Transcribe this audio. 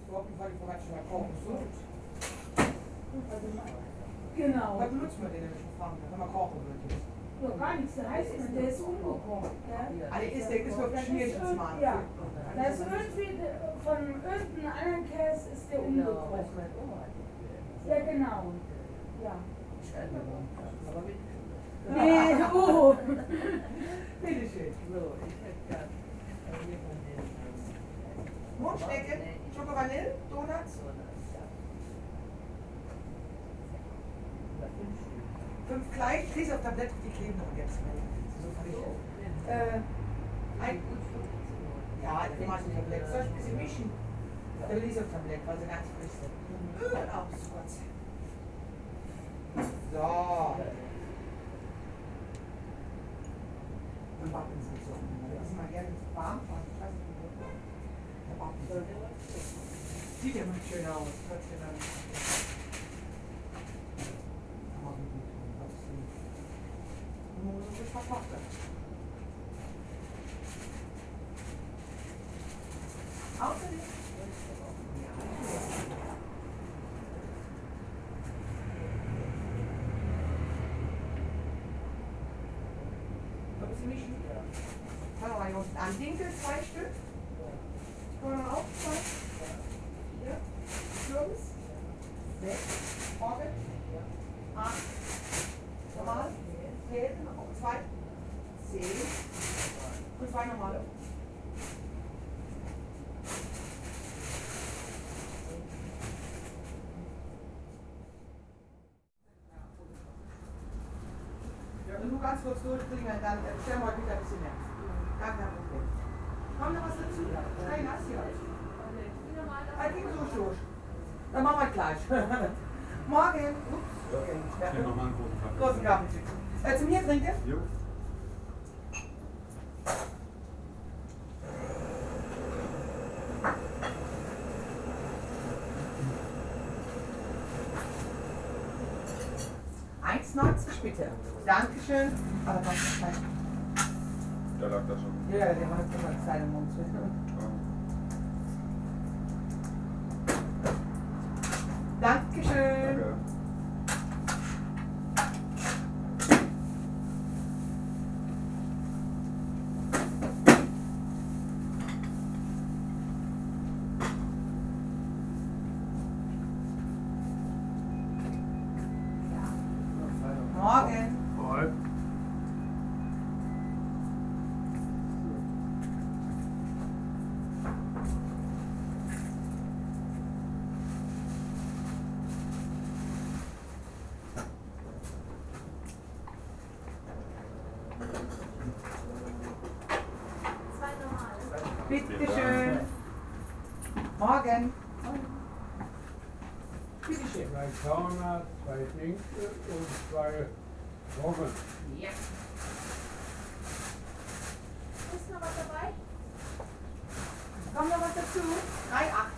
überhaupt nicht, weil ich vorher schon mal kochen muss. Genau. Was benutzt man den denn schon fahren, wenn man kochen würde? Ja, gar nichts, der heißt nicht, der ist umgekocht. Ja? Ah, der ist für Schmierschnitzmann. Ja, das ist irgendwie von irgendeinem anderen Käse ist der umgekocht. Ja, genau. Ja. Nee, oh. Bitteschön. Mundschnecke, Schoko-Vanille, Donuts. 5 gleich, kriegst auf Tablett, die kleben noch jetzt. So fand ich. Ja, ich mache ein Tablett. Soll ich ein bisschen mischen? Der Lisa Tablett, weil sie ganz frisch sind. Oh, Gott. So. Und Backen sind so. Das ist mal gerne warm. Der Backen. Sieht ja mal schön aus. Hört sich dann. Außerdem. Ein bisschen mischen. Kann man noch andinkeln, 2 Stück. Kann man auch 2. 4, 5, 6, Orgel, 8, normal, 10, auch 2, 10 und 2 normale. Wenn du ganz kurz durchbringen, dann stellen wir heute wieder ein bisschen mehr. Gar kein Problem. Kommt noch was dazu? Nein, lass hier. Ich ging so durch. Dann machen wir gleich. Morgen. Ups. Ich nehme nochmal einen großen Kaffee. Großen Kaffee. Zum hier trinken? Jo. Bitte. Dankeschön. Aber was ist das? Der lag da schon. Ja, der hat immer Zeit im Mund. Dankeschön. Danke. Morgen. Moin. Bitte schön. Morgen. Bitte schön. 2 Körner, 2 Schinken und 2 Roggen. Ja. Ist noch was dabei? Kommt noch was dazu? 3,80.